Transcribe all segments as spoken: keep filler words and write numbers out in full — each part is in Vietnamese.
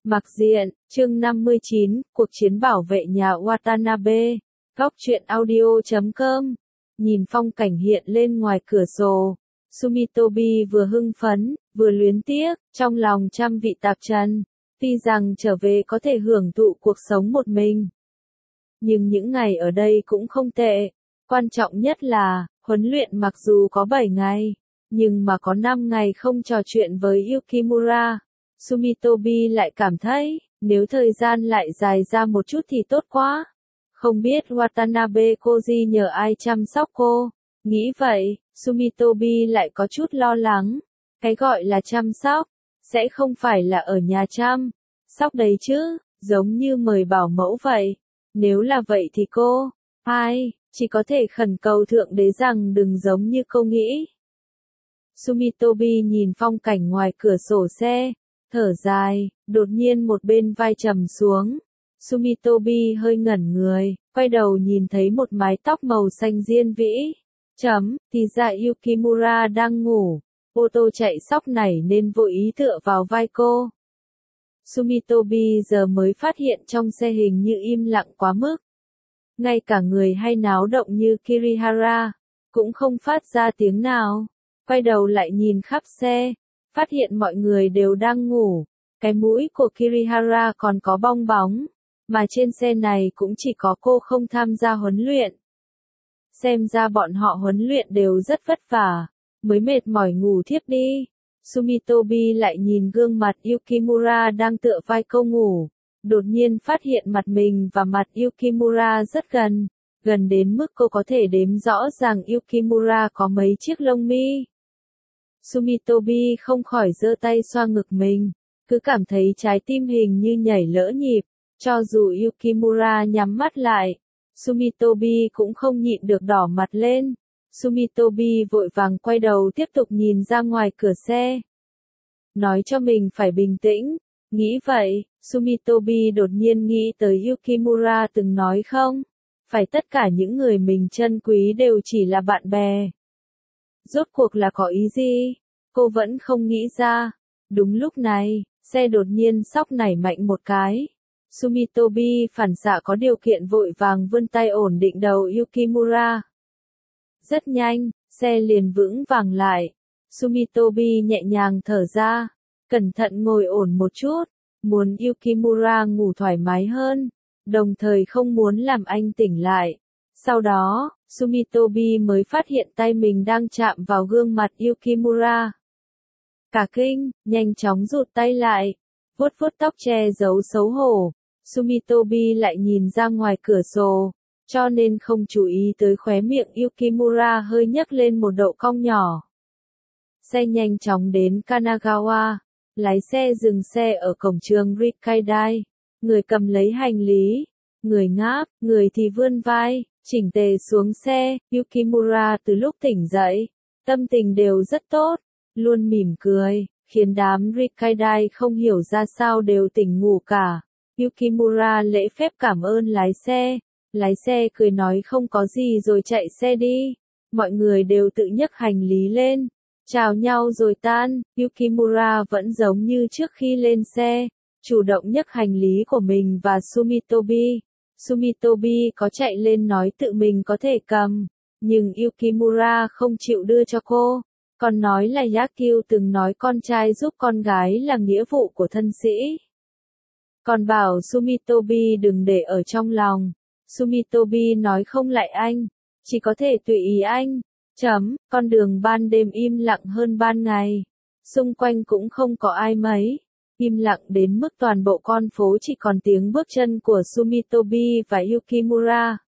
Mặc diện, chương năm mươi chín, cuộc chiến bảo vệ nhà Watanabe. Góc truyện audio chấm com. Nhìn phong cảnh hiện lên ngoài cửa sổ, Sumitobi vừa hưng phấn, vừa luyến tiếc, trong lòng trăm vị tạp trần. Tuy rằng trở về có thể hưởng thụ cuộc sống một mình, nhưng những ngày ở đây cũng không tệ. Quan trọng nhất là, huấn luyện mặc dù có bảy ngày, nhưng mà có năm ngày không trò chuyện với Yukimura. Sumitobi lại cảm thấy, nếu thời gian lại dài ra một chút thì tốt quá. Không biết Watanabe Koji nhờ ai chăm sóc cô. Nghĩ vậy, Sumitobi lại có chút lo lắng. Cái gọi là chăm sóc, sẽ không phải là ở nhà chăm sóc đấy chứ, giống như mời bảo mẫu vậy. Nếu là vậy thì cô, ai, chỉ có thể khẩn cầu thượng đế rằng đừng giống như cô nghĩ. Sumitobi nhìn phong cảnh ngoài cửa sổ xe, thở dài, đột nhiên một bên vai trầm xuống. Sumitobi hơi ngẩn người, quay đầu nhìn thấy một mái tóc màu xanh diên vĩ. Chấm, thì ra Yukimura đang ngủ. Ô tô chạy sóc nảy nên vội ý tựa vào vai cô. Sumitobi giờ mới phát hiện trong xe hình như im lặng quá mức. Ngay cả người hay náo động như Kirihara, cũng không phát ra tiếng nào. Quay đầu lại nhìn khắp xe, phát hiện mọi người đều đang ngủ. Cái mũi của Kirihara còn có bong bóng, mà trên xe này cũng chỉ có cô không tham gia huấn luyện. Xem ra bọn họ huấn luyện đều rất vất vả, mới mệt mỏi ngủ thiếp đi. Sumitobi lại nhìn gương mặt Yukimura đang tựa vai cô ngủ, đột nhiên phát hiện mặt mình và mặt Yukimura rất gần, gần đến mức cô có thể đếm rõ ràng Yukimura có mấy chiếc lông mi. Sumitobi không khỏi giơ tay xoa ngực mình, cứ cảm thấy trái tim hình như nhảy lỡ nhịp. Cho dù Yukimura nhắm mắt lại, Sumitobi cũng không nhịn được đỏ mặt lên. Sumitobi vội vàng quay đầu tiếp tục nhìn ra ngoài cửa xe. Nói cho mình phải bình tĩnh. Nghĩ vậy, Sumitobi đột nhiên nghĩ tới Yukimura từng nói không? Phải tất cả những người mình trân quý đều chỉ là bạn bè. Rốt cuộc là có ý gì? Cô vẫn không nghĩ ra. Đúng lúc này, xe đột nhiên sóc nảy mạnh một cái. Sumitobi phản xạ có điều kiện vội vàng vươn tay ổn định đầu Yukimura. Rất nhanh, xe liền vững vàng lại. Sumitobi nhẹ nhàng thở ra, cẩn thận ngồi ổn một chút, muốn Yukimura ngủ thoải mái hơn, đồng thời không muốn làm anh tỉnh lại. Sau đó, Sumitobi mới phát hiện tay mình đang chạm vào gương mặt Yukimura. Cả kinh, nhanh chóng rụt tay lại, vuốt vuốt tóc che giấu xấu hổ. Sumitobi lại nhìn ra ngoài cửa sổ, cho nên không chú ý tới khóe miệng Yukimura hơi nhấc lên một độ cong nhỏ. Xe nhanh chóng đến Kanagawa, lái xe dừng xe ở cổng trường Rikkaidai, người cầm lấy hành lý, người ngáp, người thì vươn vai, chỉnh tề xuống xe. Yukimura từ lúc tỉnh dậy, tâm tình đều rất tốt, luôn mỉm cười, khiến đám Rikkaidai không hiểu ra sao đều tỉnh ngủ cả. Yukimura lễ phép cảm ơn lái xe, lái xe cười nói không có gì rồi chạy xe đi. Mọi người đều tự nhấc hành lý lên, chào nhau rồi tan. Yukimura vẫn giống như trước khi lên xe, chủ động nhấc hành lý của mình và Sumitobi. Sumitobi có chạy lên nói tự mình có thể cầm, nhưng Yukimura không chịu đưa cho cô, còn nói là Yakyu từng nói con trai giúp con gái là nghĩa vụ của thân sĩ. Còn bảo Sumitobi đừng để ở trong lòng. Sumitobi nói không lại anh, chỉ có thể tùy ý anh. Chấm, con đường ban đêm im lặng hơn ban ngày. Xung quanh cũng không có ai mấy. Im lặng đến mức toàn bộ con phố chỉ còn tiếng bước chân của Sumitobi và Yukimura.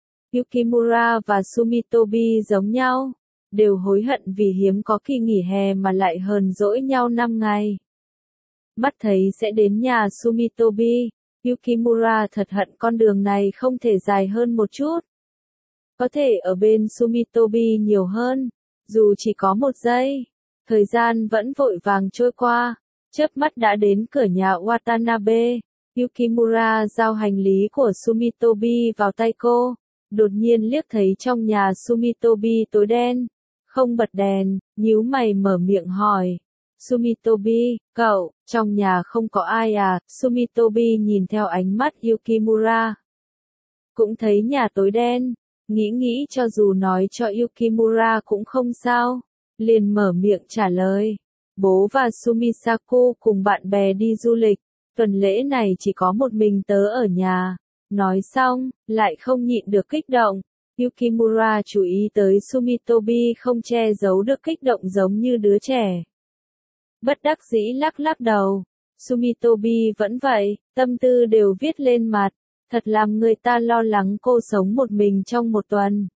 Yukimura và Sumitobi giống nhau, đều hối hận vì hiếm có kỳ nghỉ hè mà lại hờn dỗi nhau năm ngày. Mắt thấy sẽ đến nhà Sumitobi, Yukimura thật hận con đường này không thể dài hơn một chút. Có thể ở bên Sumitobi nhiều hơn, dù chỉ có một giây. Thời gian vẫn vội vàng trôi qua, chớp mắt đã đến cửa nhà Watanabe. Yukimura giao hành lý của Sumitobi vào tay cô, đột nhiên liếc thấy trong nhà Sumitobi tối đen, không bật đèn, nhíu mày mở miệng hỏi. Sumitobi, cậu, trong nhà không có ai à? Sumitobi nhìn theo ánh mắt Yukimura. Cũng thấy nhà tối đen, nghĩ nghĩ cho dù nói cho Yukimura cũng không sao, liền mở miệng trả lời. Bố và Sumisaku cùng bạn bè đi du lịch, tuần lễ này chỉ có một mình tớ ở nhà. Nói xong, lại không nhịn được kích động. Yukimura chú ý tới Sumitobi không che giấu được kích động giống như đứa trẻ. Bất đắc dĩ lắc lắc đầu. Sumitobi vẫn vậy, tâm tư đều viết lên mặt. Thật làm người ta lo lắng cô sống một mình trong một tuần.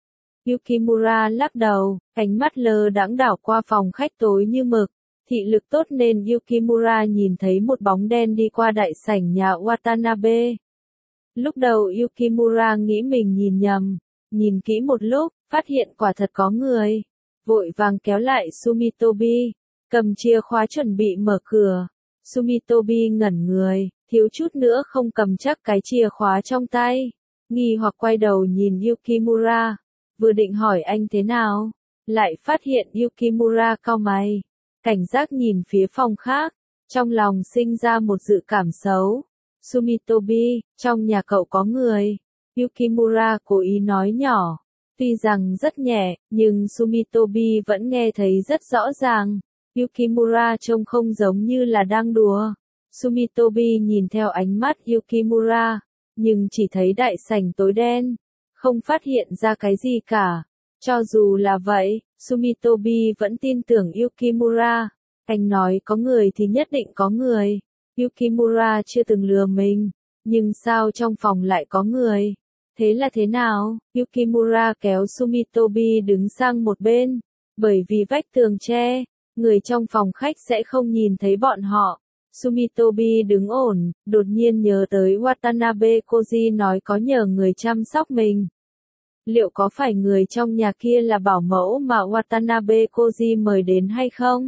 Yukimura lắc đầu, ánh mắt lờ đãng đảo qua phòng khách tối như mực. Thị lực tốt nên Yukimura nhìn thấy một bóng đen đi qua đại sảnh nhà Watanabe. Lúc đầu Yukimura nghĩ mình nhìn nhầm, nhìn kỹ một lúc, phát hiện quả thật có người. Vội vàng kéo lại Sumitobi, cầm chìa khóa chuẩn bị mở cửa. Sumitobi ngẩn người, thiếu chút nữa không cầm chắc cái chìa khóa trong tay. Nghi hoặc quay đầu nhìn Yukimura, vừa định hỏi anh thế nào, lại phát hiện Yukimura cau mày, cảnh giác nhìn phía phòng khác, trong lòng sinh ra một dự cảm xấu. Sumitobi, trong nhà cậu có người. Yukimura cố ý nói nhỏ, tuy rằng rất nhẹ, nhưng Sumitobi vẫn nghe thấy rất rõ ràng. Yukimura trông không giống như là đang đùa. Sumitobi nhìn theo ánh mắt Yukimura, nhưng chỉ thấy đại sảnh tối đen, không phát hiện ra cái gì cả. Cho dù là vậy, Sumitobi vẫn tin tưởng Yukimura. Anh nói có người thì nhất định có người. Yukimura chưa từng lừa mình, nhưng sao trong phòng lại có người? Thế là thế nào? Yukimura kéo Sumitobi đứng sang một bên, bởi vì vách tường che, người trong phòng khách sẽ không nhìn thấy bọn họ. Sumitobi đứng ổn, đột nhiên nhớ tới Watanabe Koji nói có nhờ người chăm sóc mình. Liệu có phải người trong nhà kia là bảo mẫu mà Watanabe Koji mời đến hay không?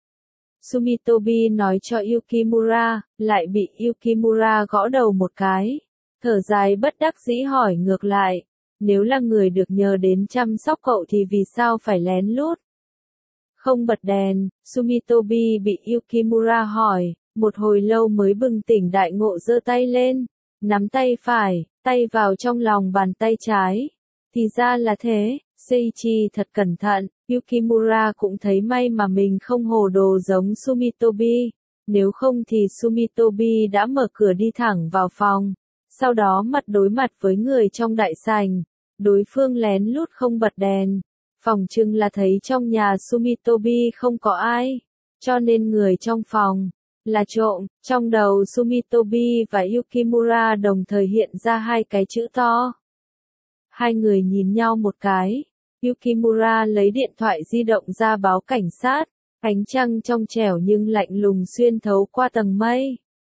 Sumitobi nói cho Yukimura, lại bị Yukimura gõ đầu một cái. Thở dài bất đắc dĩ hỏi ngược lại, nếu là người được nhờ đến chăm sóc cậu thì vì sao phải lén lút? Không bật đèn, Sumitobi bị Yukimura hỏi, một hồi lâu mới bừng tỉnh đại ngộ giơ tay lên, nắm tay phải, tay vào trong lòng bàn tay trái. Thì ra là thế, Seiichi thật cẩn thận, Yukimura cũng thấy may mà mình không hồ đồ giống Sumitobi, nếu không thì Sumitobi đã mở cửa đi thẳng vào phòng, sau đó mặt đối mặt với người trong đại sảnh, đối phương lén lút không bật đèn, phòng chừng là thấy trong nhà Sumitobi không có ai, cho nên người trong phòng là trộm. Trong đầu Sumitobi và Yukimura đồng thời hiện ra hai cái chữ to. Hai người nhìn nhau một cái. Yukimura lấy điện thoại di động ra báo cảnh sát. Ánh trăng trong trẻo nhưng lạnh lùng xuyên thấu qua tầng mây.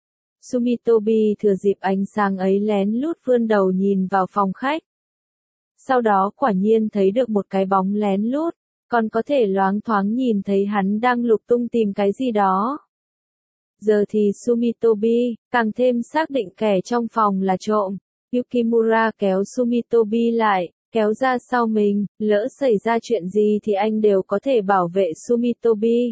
Sumitobi thừa dịp ánh sáng ấy lén lút vươn đầu nhìn vào phòng khách. Sau đó quả nhiên thấy được một cái bóng lén lút, còn có thể loáng thoáng nhìn thấy hắn đang lục tung tìm cái gì đó. Giờ thì Sumitobi càng thêm xác định kẻ trong phòng là trộm. Yukimura kéo Sumitobi lại, kéo ra sau mình, lỡ xảy ra chuyện gì thì anh đều có thể bảo vệ Sumitobi.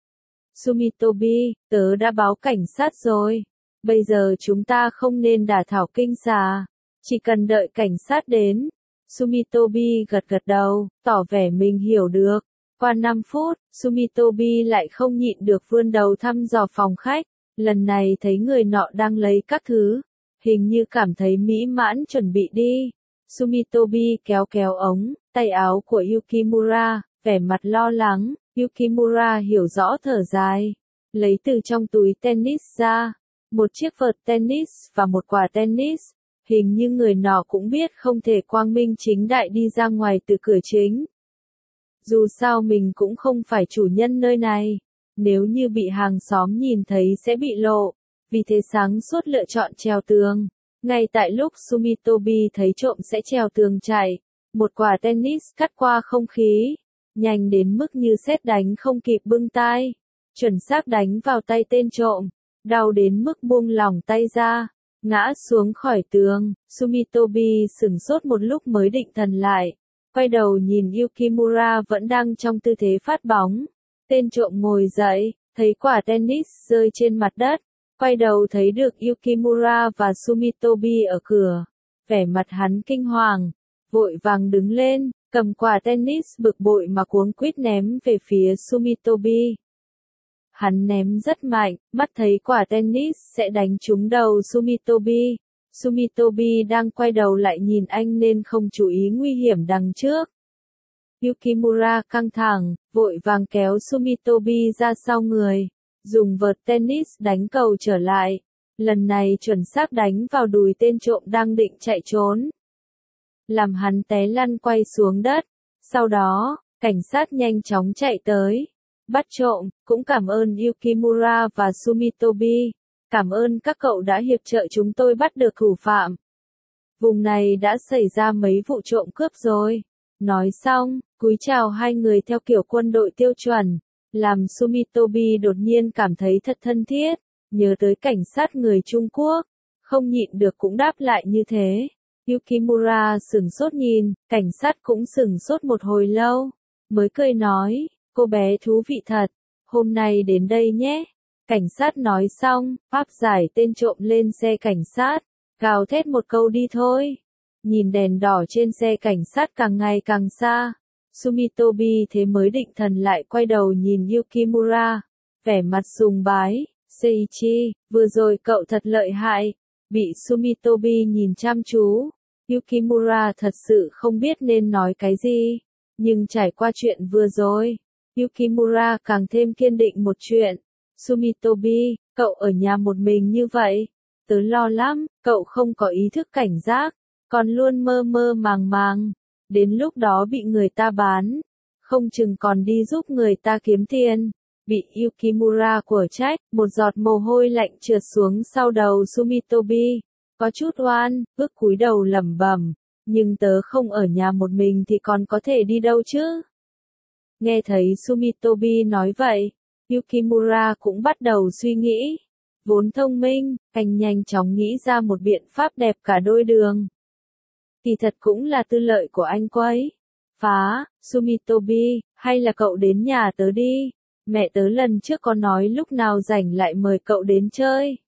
Sumitobi, tớ đã báo cảnh sát rồi. Bây giờ chúng ta không nên đả thảo kinh xà, chỉ cần đợi cảnh sát đến. Sumitobi gật gật đầu, tỏ vẻ mình hiểu được. Qua năm phút, Sumitobi lại không nhịn được vươn đầu thăm dò phòng khách. Lần này thấy người nọ đang lấy các thứ, hình như cảm thấy mỹ mãn chuẩn bị đi. Sumitobi kéo kéo ống tay áo của Yukimura, vẻ mặt lo lắng. Yukimura hiểu rõ thở dài, lấy từ trong túi tennis ra một chiếc vợt tennis và một quả tennis. Hình như người nọ cũng biết không thể quang minh chính đại đi ra ngoài từ cửa chính. Dù sao mình cũng không phải chủ nhân nơi này, nếu như bị hàng xóm nhìn thấy sẽ bị lộ, vì thế sáng suốt lựa chọn trèo tường. Ngay tại lúc Sumitobi thấy trộm sẽ trèo tường chạy, một quả tennis cắt qua không khí, nhanh đến mức như sét đánh không kịp bưng tai, chuẩn xác đánh vào tay tên trộm, đau đến mức buông lỏng tay ra, ngã xuống khỏi tường. Sumitobi sửng sốt một lúc mới định thần lại, quay đầu nhìn Yukimura vẫn đang trong tư thế phát bóng. Tên trộm ngồi dậy, thấy quả tennis rơi trên mặt đất, quay đầu thấy được Yukimura và Sumitobi ở cửa. Vẻ mặt hắn kinh hoàng, vội vàng đứng lên, cầm quả tennis bực bội mà cuống quýt ném về phía Sumitobi. Hắn ném rất mạnh, mắt thấy quả tennis sẽ đánh trúng đầu Sumitobi. Sumitobi đang quay đầu lại nhìn anh nên không chú ý nguy hiểm đằng trước. Yukimura căng thẳng, vội vàng kéo Sumitobi ra sau người, dùng vợt tennis đánh cầu trở lại. Lần này chuẩn xác đánh vào đùi tên trộm đang định chạy trốn, làm hắn té lăn quay xuống đất. Sau đó, cảnh sát nhanh chóng chạy tới, bắt trộm. Cũng cảm ơn Yukimura và Sumitobi. Cảm ơn các cậu đã hiệp trợ chúng tôi bắt được thủ phạm. Vùng này đã xảy ra mấy vụ trộm cướp rồi. Nói xong, cúi chào hai người theo kiểu quân đội tiêu chuẩn, làm Sumitobi đột nhiên cảm thấy thật thân thiết, nhớ tới cảnh sát người Trung Quốc, không nhịn được cũng đáp lại như thế. Yukimura sửng sốt nhìn, cảnh sát cũng sửng sốt một hồi lâu, mới cười nói, cô bé thú vị thật, hôm nay đến đây nhé. Cảnh sát nói xong, áp giải tên trộm lên xe cảnh sát, gào thét một câu đi thôi. Nhìn đèn đỏ trên xe cảnh sát càng ngày càng xa, Sumitobi thế mới định thần lại quay đầu nhìn Yukimura, vẻ mặt sùng bái, Seiichi, vừa rồi cậu thật lợi hại. Bị Sumitobi nhìn chăm chú, Yukimura thật sự không biết nên nói cái gì, nhưng trải qua chuyện vừa rồi, Yukimura càng thêm kiên định một chuyện. Sumitobi, cậu ở nhà một mình như vậy, tớ lo lắm, cậu không có ý thức cảnh giác, còn luôn mơ mơ màng màng, đến lúc đó bị người ta bán, không chừng còn đi giúp người ta kiếm tiền. Bị Yukimura của trách, một giọt mồ hôi lạnh trượt xuống sau đầu Sumitobi, có chút oan, bước cúi đầu lẩm bẩm, nhưng tớ không ở nhà một mình thì còn có thể đi đâu chứ? Nghe thấy Sumitobi nói vậy, Yukimura cũng bắt đầu suy nghĩ. Vốn thông minh, anh nhanh chóng nghĩ ra một biện pháp đẹp cả đôi đường. Kỳ thật cũng là tư lợi của anh quấy. Phá, Sumitobi, hay là cậu đến nhà tớ đi. Mẹ tớ lần trước có nói lúc nào rảnh lại mời cậu đến chơi.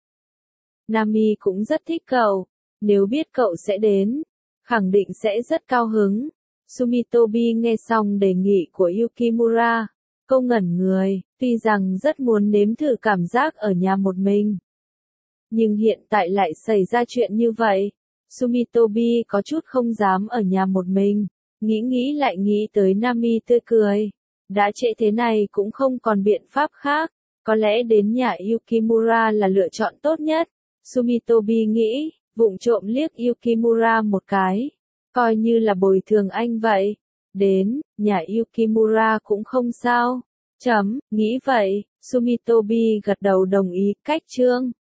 Nami cũng rất thích cậu, nếu biết cậu sẽ đến, khẳng định sẽ rất cao hứng. Sumitobi nghe xong đề nghị của Yukimura, câu ngẩn người, tuy rằng rất muốn nếm thử cảm giác ở nhà một mình. Nhưng hiện tại lại xảy ra chuyện như vậy, Sumitobi có chút không dám ở nhà một mình, nghĩ nghĩ lại nghĩ tới Nami tươi cười. Đã trễ thế này cũng không còn biện pháp khác, có lẽ đến nhà Yukimura là lựa chọn tốt nhất. Sumitobi nghĩ, vụng trộm liếc Yukimura một cái, coi như là bồi thường anh vậy. Đến, nhà Yukimura cũng không sao. Chấm, nghĩ vậy, Sumitobi gật đầu đồng ý, cách chương.